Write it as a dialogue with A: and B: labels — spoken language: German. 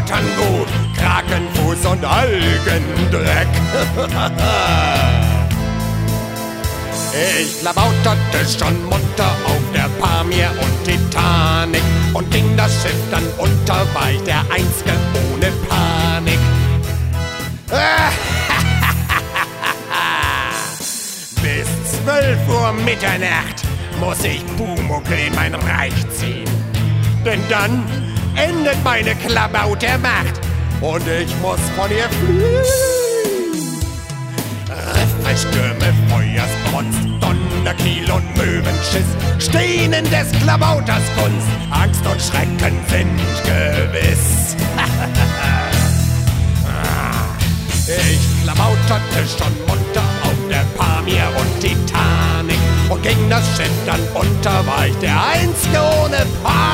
A: Klabautern gut, Krakenfuß und Algendreck. Ich klabauterte schon munter auf der Pamir und Titanic und ging das Schiff dann unter, war ich der Einzige ohne Panik. Bis 12 Uhr Mitternacht muss ich Pumuckl in mein Reich ziehen. Denn dann endet meine Klabautermacht und ich muss von ihr fliehen. Riffe, Stürme, Feuersbrunst, Donnerkiel und Möwenschiss stehen in des Klabauters Kunst. Angst und Schrecken sind gewiss. Ich klabauterte schon munter auf der Pamir und Titanic und ging das Schiff dann unter, war ich der Einzige ohne Panik.